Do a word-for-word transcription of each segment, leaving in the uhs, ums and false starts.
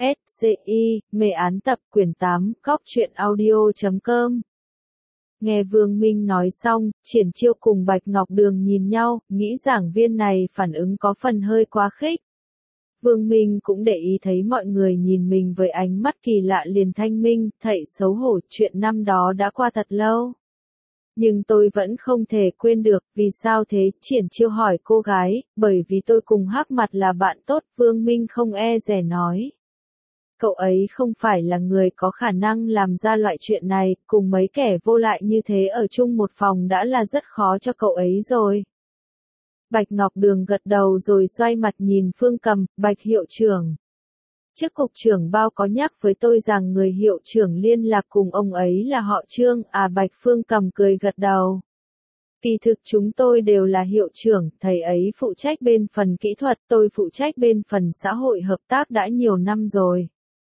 S C I, mê án tập quyển tám, cóc truyện audio chấm com. Nghe Vương Minh nói xong, Triển Chiêu cùng Bạch Ngọc Đường nhìn nhau, nghĩ giảng viên này phản ứng có phần hơi quá khích. Vương Minh cũng để ý thấy mọi người nhìn mình với ánh mắt kỳ lạ liền thanh minh, thảy xấu hổ, chuyện năm đó đã qua thật lâu. Nhưng tôi vẫn không thể quên được, vì sao thế, Triển Chiêu hỏi cô gái, bởi vì tôi cùng Hắc Mặt là bạn tốt, Vương Minh không e dè nói. Cậu ấy không phải là người có khả năng làm ra loại chuyện này, cùng mấy kẻ vô lại như thế ở chung một phòng đã là rất khó cho cậu ấy rồi. Bạch Ngọc Đường gật đầu rồi xoay mặt nhìn Phương Cầm, Bạch hiệu trưởng. Trước cục trưởng bao có nhắc với tôi rằng người hiệu trưởng liên lạc cùng ông ấy là họ Trương, à Bạch Phương Cầm cười gật đầu. Kỳ thực chúng tôi đều là hiệu trưởng, thầy ấy phụ trách bên phần kỹ thuật, tôi phụ trách bên phần xã hội hợp tác đã nhiều năm rồi.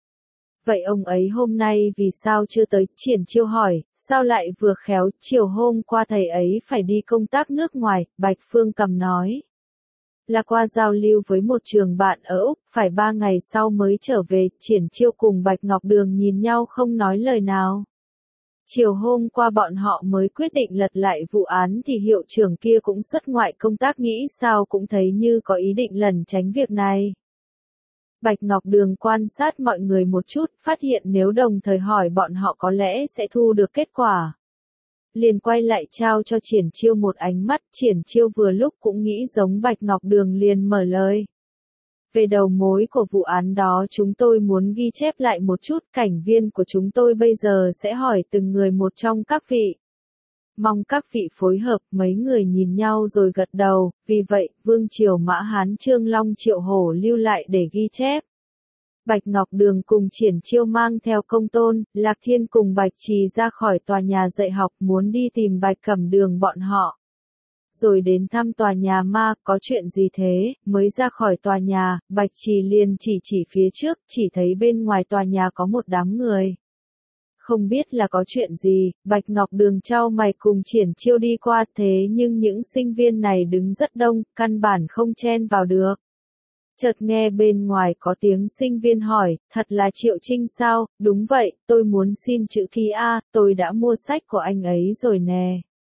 Vậy ông ấy hôm nay vì sao chưa tới, Triển Chiêu hỏi, sao lại vừa khéo, chiều hôm qua thầy ấy phải đi công tác nước ngoài, Bạch Phương Cầm nói. Là qua giao lưu với một trường bạn ở Úc, phải ba ngày sau mới trở về, Triển Chiêu cùng Bạch Ngọc Đường nhìn nhau không nói lời nào. Chiều hôm qua bọn họ mới quyết định lật lại vụ án thì hiệu trưởng kia cũng xuất ngoại công tác, nghĩ sao cũng thấy như có ý định lẩn tránh việc này. Bạch Ngọc Đường quan sát mọi người một chút, phát hiện nếu đồng thời hỏi bọn họ có lẽ sẽ thu được kết quả. Liền quay lại trao cho Triển Chiêu một ánh mắt, Triển Chiêu vừa lúc cũng nghĩ giống Bạch Ngọc Đường liền mở lời. Về đầu mối của vụ án đó chúng tôi muốn ghi chép lại một chút, cảnh viên của chúng tôi bây giờ sẽ hỏi từng người một trong các vị. Mong các vị phối hợp, mấy người nhìn nhau rồi gật đầu, vì vậy, Vương Triều Mã Hán Trương Long Triệu Hổ lưu lại để ghi chép. Bạch Ngọc Đường cùng Triển Chiêu mang theo Công Tôn, Lạc Thiên cùng Bạch Trì ra khỏi tòa nhà dạy học muốn đi tìm Bạch Cẩm Đường bọn họ. Rồi đến thăm tòa nhà ma, có chuyện gì thế, mới ra khỏi tòa nhà, Bạch Trì liền chỉ chỉ phía trước, chỉ thấy bên ngoài tòa nhà có một đám người. Không biết là có chuyện gì, Bạch Ngọc Đường chau mày cùng Triển Chiêu đi qua, thế nhưng những sinh viên này đứng rất đông, căn bản không chen vào được. Chợt nghe bên ngoài có tiếng sinh viên hỏi, thật là Triệu Trinh sao, đúng vậy, tôi muốn xin chữ ký A, tôi đã mua sách của anh ấy rồi nè.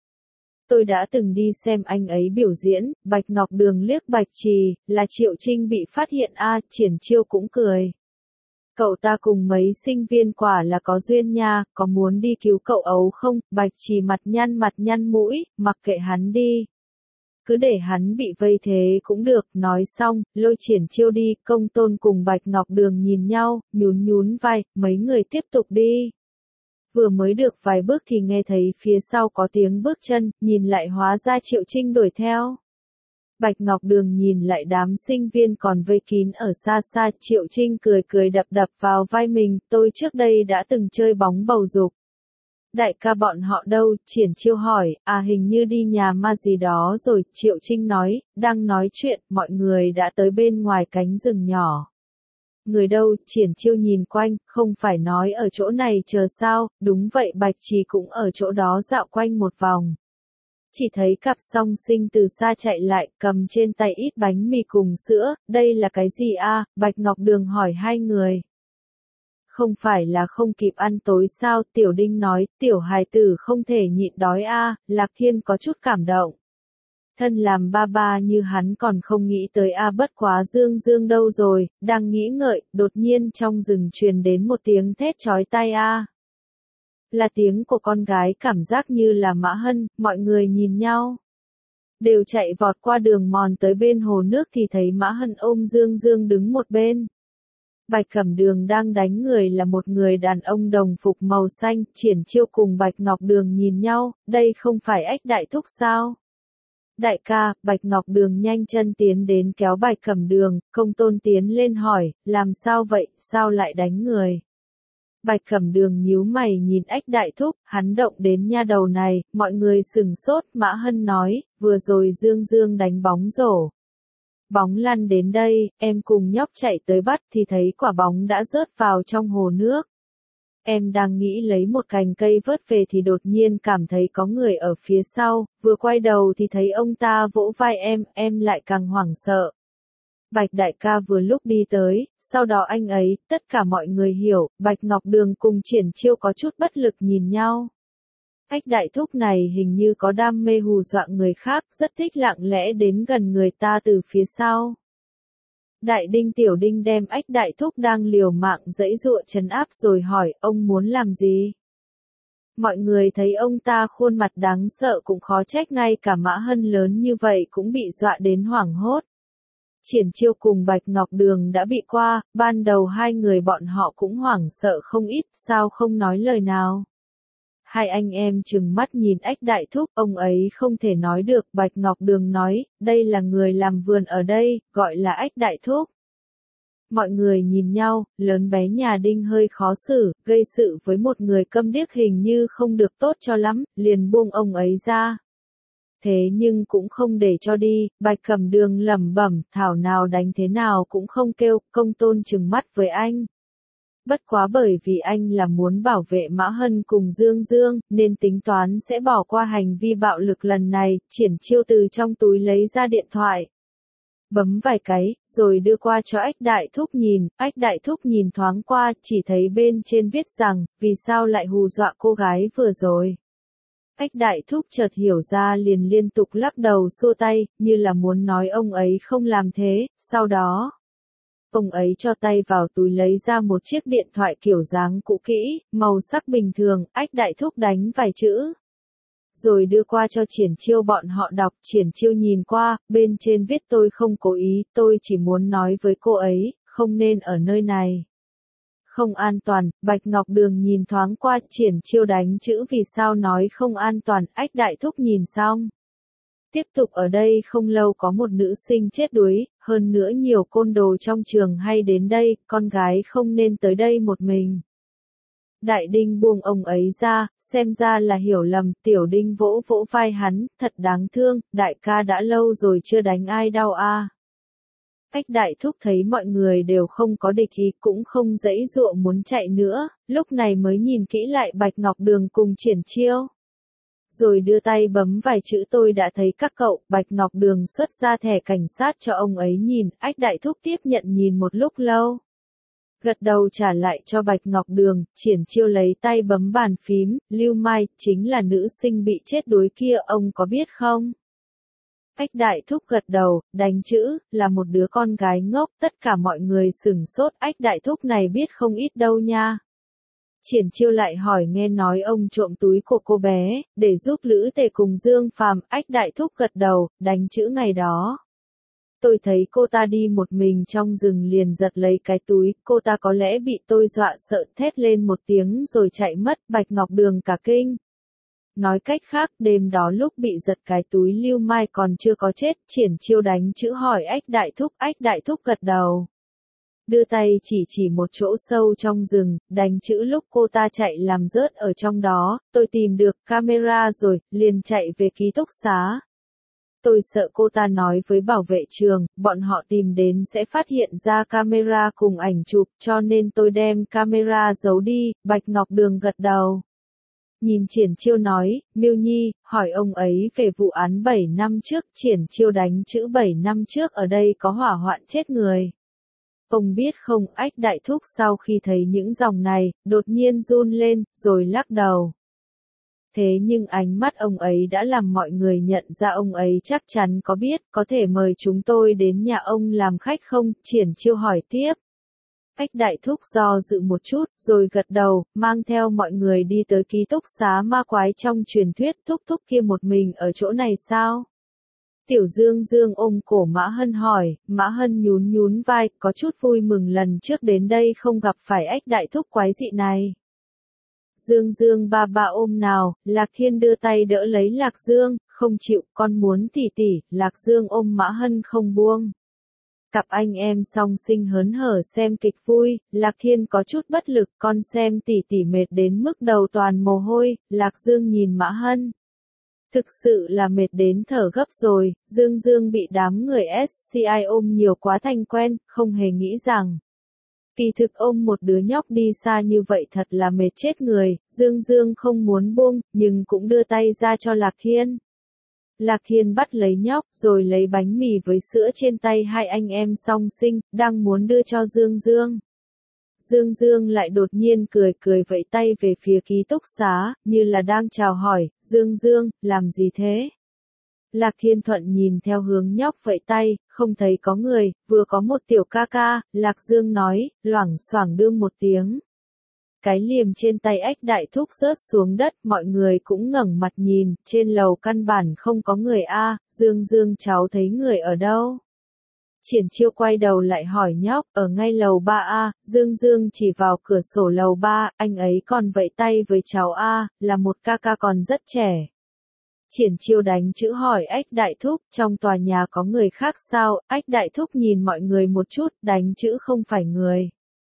Tôi đã từng đi xem anh ấy biểu diễn, Bạch Ngọc Đường liếc Bạch Trì, là Triệu Trinh bị phát hiện A, Triển Chiêu cũng cười. Cậu ta cùng mấy sinh viên quả là có duyên nha, có muốn đi cứu cậu ấu không, Bạch Trì mặt nhăn mặt nhăn mũi, mặc kệ hắn đi. Cứ để hắn bị vây thế cũng được, nói xong, lôi Triển Chiêu đi, Công Tôn cùng Bạch Ngọc Đường nhìn nhau, nhún nhún vai, mấy người tiếp tục đi. Vừa mới được vài bước thì nghe thấy phía sau có tiếng bước chân, nhìn lại hóa ra Triệu Trinh đuổi theo. Bạch Ngọc Đường nhìn lại đám sinh viên còn vây kín ở xa xa, Triệu Trinh cười cười đập đập vào vai mình, tôi trước đây đã từng chơi bóng bầu dục. Đại ca bọn họ đâu, Triển Chiêu hỏi, à hình như đi nhà ma gì đó rồi, Triệu Trinh nói, đang nói chuyện, mọi người đã tới bên ngoài cánh rừng nhỏ. Người đâu, Triển Chiêu nhìn quanh, không phải nói ở chỗ này chờ sao, đúng vậy Bạch Trì cũng ở chỗ đó dạo quanh một vòng. Chỉ thấy cặp song sinh từ xa chạy lại, cầm trên tay ít bánh mì cùng sữa, đây là cái gì a? Bạch Ngọc Đường hỏi hai người. Không phải là không kịp ăn tối sao, Tiểu Đinh nói, tiểu hài tử không thể nhịn đói a, Lạc Thiên có chút cảm động. Thân làm ba ba như hắn còn không nghĩ tới a, bất quá Dương Dương đâu rồi, đang nghĩ ngợi, đột nhiên trong rừng truyền đến một tiếng thét chói tai a. Là tiếng của con gái, cảm giác như là Mã Hân, mọi người nhìn nhau. Đều chạy vọt qua đường mòn tới bên hồ nước thì thấy Mã Hân ôm Dương Dương đứng một bên. Bạch Cẩm Đường đang đánh người là một người đàn ông đồng phục màu xanh, Triển Chiêu cùng Bạch Ngọc Đường nhìn nhau, đây không phải Ách Đại Thúc sao? Đại ca, Bạch Ngọc Đường nhanh chân tiến đến kéo Bạch Cẩm Đường, Công Tôn tiến lên hỏi, làm sao vậy, sao lại đánh người? Bạch Cẩm Đường nhíu mày nhìn Ách Đại Thúc, hắn động đến nha đầu này, mọi người sừng sốt, Mã Hân nói, vừa rồi Dương Dương đánh bóng rổ. Bóng lăn đến đây, em cùng nhóc chạy tới bắt thì thấy quả bóng đã rớt vào trong hồ nước. Em đang nghĩ lấy một cành cây vớt về thì đột nhiên cảm thấy có người ở phía sau, vừa quay đầu thì thấy ông ta vỗ vai em, em lại càng hoảng sợ. Bạch đại ca vừa lúc đi tới, sau đó anh ấy, tất cả mọi người hiểu, Bạch Ngọc Đường cùng Triển Chiêu có chút bất lực nhìn nhau. Ách đại thúc này hình như có đam mê hù dọa người khác, rất thích lặng lẽ đến gần người ta từ phía sau. Đại đinh tiểu đinh đem ách đại thúc đang liều mạng giãy giụa trấn áp rồi hỏi, ông muốn làm gì? Mọi người thấy ông ta khuôn mặt đáng sợ cũng khó trách ngay cả Mã Hân lớn như vậy cũng bị dọa đến hoảng hốt. Triển Chiêu cùng Bạch Ngọc Đường đã bị qua, ban đầu hai người bọn họ cũng hoảng sợ không ít, sao không nói lời nào. Hai anh em trừng mắt nhìn ách đại thúc, ông ấy không thể nói được, Bạch Ngọc Đường nói, đây là người làm vườn ở đây, gọi là ách đại thúc. Mọi người nhìn nhau, lớn bé nhà Đinh hơi khó xử, gây sự với một người câm điếc hình như không được tốt cho lắm, liền buông ông ấy ra. Thế nhưng cũng không để cho đi, Bạch Cẩm Đường lẩm bẩm, thảo nào đánh thế nào cũng không kêu, công tôn trừng mắt với anh. Bất quá bởi vì anh là muốn bảo vệ Mã Hân cùng Dương Dương, nên tính toán sẽ bỏ qua hành vi bạo lực lần này, Triển Chiêu từ trong túi lấy ra điện thoại. Bấm vài cái, rồi đưa qua cho ách đại thúc nhìn, ách đại thúc nhìn thoáng qua, chỉ thấy bên trên viết rằng, vì sao lại hù dọa cô gái vừa rồi. Ách đại thúc chợt hiểu ra liền liên tục lắc đầu xua tay, như là muốn nói ông ấy không làm thế, sau đó. Ông ấy cho tay vào túi lấy ra một chiếc điện thoại kiểu dáng cũ kỹ, màu sắc bình thường, ách đại thúc đánh vài chữ. Rồi đưa qua cho Triển Chiêu bọn họ đọc, Triển Chiêu nhìn qua, bên trên viết tôi không cố ý, tôi chỉ muốn nói với cô ấy, không nên ở nơi này. Không an toàn, Bạch Ngọc Đường nhìn thoáng qua, Triển Chiêu đánh chữ vì sao nói không an toàn, ách đại thúc nhìn xong. Tiếp tục ở đây không lâu có một nữ sinh chết đuối, hơn nữa nhiều côn đồ trong trường hay đến đây, con gái không nên tới đây một mình. Đại đinh buông ông ấy ra, xem ra là hiểu lầm, tiểu đinh vỗ vỗ vai hắn, thật đáng thương, đại ca đã lâu rồi chưa đánh ai đau a. À. Ách đại thúc thấy mọi người đều không có địch ý cũng không giãy giụa muốn chạy nữa, lúc này mới nhìn kỹ lại Bạch Ngọc Đường cùng Triển Chiêu. Rồi đưa tay bấm vài chữ tôi đã thấy các cậu, Bạch Ngọc Đường xuất ra thẻ cảnh sát cho ông ấy nhìn, ách đại thúc tiếp nhận nhìn một lúc lâu. Gật đầu trả lại cho Bạch Ngọc Đường, Triển Chiêu lấy tay bấm bàn phím, Lưu Mai, chính là nữ sinh bị chết đuối kia, ông có biết không? Ách đại thúc gật đầu, đánh chữ, là một đứa con gái ngốc, tất cả mọi người sửng sốt, ách đại thúc này biết không ít đâu nha. Triển Chiêu lại hỏi nghe nói ông trộm túi của cô bé, để giúp Lữ Tề cùng Dương Phàm, ách đại thúc gật đầu, đánh chữ ngày đó. Tôi thấy cô ta đi một mình trong rừng liền giật lấy cái túi, cô ta có lẽ bị tôi dọa sợ thét lên một tiếng rồi chạy mất, Bạch Ngọc Đường cả kinh. Nói cách khác, đêm đó lúc bị giật cái túi Lưu Mai còn chưa có chết, Triển Chiêu đánh chữ hỏi ách đại thúc, ách đại thúc gật đầu. Đưa tay chỉ chỉ một chỗ sâu trong rừng, đánh chữ lúc cô ta chạy làm rớt ở trong đó, tôi tìm được camera rồi, liền chạy về ký túc xá. Tôi sợ cô ta nói với bảo vệ trường, bọn họ tìm đến sẽ phát hiện ra camera cùng ảnh chụp, cho nên tôi đem camera giấu đi, Bạch Ngọc Đường gật đầu. Nhìn Triển Chiêu nói, Miêu Nhi, hỏi ông ấy về vụ án bảy năm trước, Triển Chiêu đánh chữ bảy năm trước ở đây có hỏa hoạn chết người. Ông biết không, ách đại thúc sau khi thấy những dòng này, đột nhiên run lên, rồi lắc đầu. Thế nhưng ánh mắt ông ấy đã làm mọi người nhận ra ông ấy chắc chắn có biết, có thể mời chúng tôi đến nhà ông làm khách không, Triển Chiêu hỏi tiếp. Ách đại thúc do dự một chút, rồi gật đầu, mang theo mọi người đi tới ký túc xá ma quái trong truyền thuyết, thúc thúc kia một mình ở chỗ này sao? Tiểu Dương Dương ôm cổ Mã Hân hỏi, Mã Hân nhún nhún vai, có chút vui mừng lần trước đến đây không gặp phải ách đại thúc quái dị này. Dương Dương ba ba ôm nào, Lạc Thiên đưa tay đỡ lấy Lạc Dương, không chịu, con muốn tỉ tỉ, Lạc Dương ôm Mã Hân không buông. Cặp anh em song sinh hớn hở xem kịch vui, Lạc Thiên có chút bất lực, con xem tỉ tỉ mệt đến mức đầu toàn mồ hôi, Lạc Dương nhìn Mã Hân. Thực sự là mệt đến thở gấp rồi, Dương Dương bị đám người ét xê i ôm nhiều quá thành quen, không hề nghĩ rằng. Kỳ thực ôm một đứa nhóc đi xa như vậy thật là mệt chết người, Dương Dương không muốn buông, nhưng cũng đưa tay ra cho Lạc Thiên. Lạc Thiên bắt lấy nhóc, rồi lấy bánh mì với sữa trên tay hai anh em song sinh, đang muốn đưa cho Dương Dương. Dương Dương lại đột nhiên cười cười vẫy tay về phía ký túc xá, như là đang chào hỏi, Dương Dương, làm gì thế? Lạc Thiên Thuận nhìn theo hướng nhóc vẫy tay, không thấy có người, vừa có một tiểu ca ca, Lạc Dương nói, loảng xoảng đương một tiếng. Cái liềm trên tay ếch đại thúc rớt xuống đất, mọi người cũng ngẩng mặt nhìn, trên lầu căn bản không có người a, Dương Dương cháu thấy người ở đâu? Triển Chiêu quay đầu lại hỏi nhóc, ở ngay lầu ba a, Dương Dương chỉ vào cửa sổ lầu ba, anh ấy còn vẫy tay với cháu a, là một ca ca còn rất trẻ. Triển Chiêu đánh chữ hỏi ếch đại thúc, trong tòa nhà có người khác sao? Ếch đại thúc nhìn mọi người một chút, đánh chữ không phải người.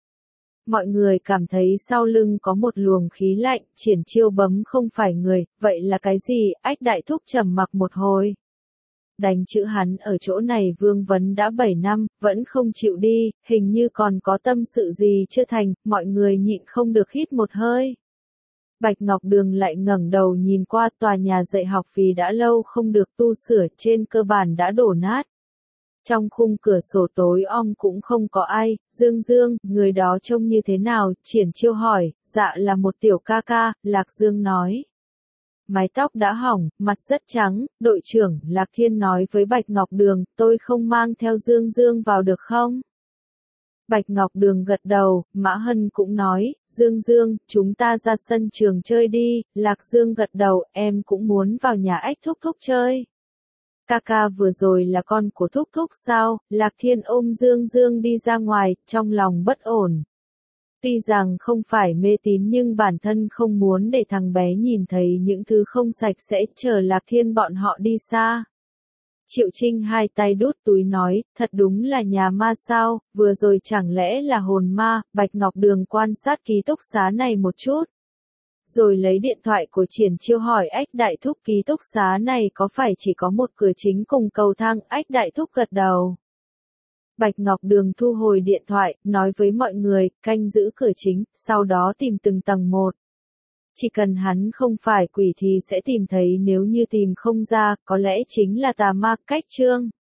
Mọi người cảm thấy sau lưng có một luồng khí lạnh, Triển Chiêu bấm không phải người, vậy là cái gì? Ếch đại thúc trầm mặc một hồi. Đánh chữ hắn ở chỗ này vương vấn đã bảy năm, vẫn không chịu đi, hình như còn có tâm sự gì chưa thành, mọi người nhịn không được hít một hơi. Bạch Ngọc Đường lại ngẩng đầu nhìn qua, tòa nhà dạy học vì đã lâu không được tu sửa, trên cơ bản đã đổ nát. Trong khung cửa sổ tối om cũng không có ai. Dương Dương, người đó trông như thế nào? Triển Chiêu hỏi. Dạ là một tiểu ca ca, Lạc Dương nói. Mái tóc đã hỏng, mặt rất trắng. Đội trưởng, Lạc Thiên nói với Bạch Ngọc Đường, tôi không mang theo Dương Dương vào được không? Bạch Ngọc Đường gật đầu, Mã Hân cũng nói, Dương Dương, chúng ta ra sân trường chơi đi. Lạc Dương gật đầu, em cũng muốn vào nhà ếch thúc thúc chơi. Ca ca vừa rồi là con của thúc thúc sao? Lạc Thiên ôm Dương Dương đi ra ngoài, trong lòng bất ổn. Tuy rằng không phải mê tín nhưng bản thân không muốn để thằng bé nhìn thấy những thứ không sạch sẽ, chờ Lạc Thiên bọn họ đi xa. Triệu Trinh hai tay đút túi nói, thật đúng là nhà ma sao, vừa rồi chẳng lẽ là hồn ma? Bạch Ngọc Đường quan sát ký túc xá này một chút. Rồi lấy điện thoại của Triển Chiêu hỏi ếch đại thúc, ký túc xá này có phải chỉ có một cửa chính cùng cầu thang? Ếch đại thúc gật đầu. Bạch Ngọc Đường thu hồi điện thoại, nói với mọi người, canh giữ cửa chính, sau đó tìm từng tầng một. Chỉ cần hắn không phải quỷ thì sẽ tìm thấy, nếu như tìm không ra, có lẽ chính là tà ma. Cách chương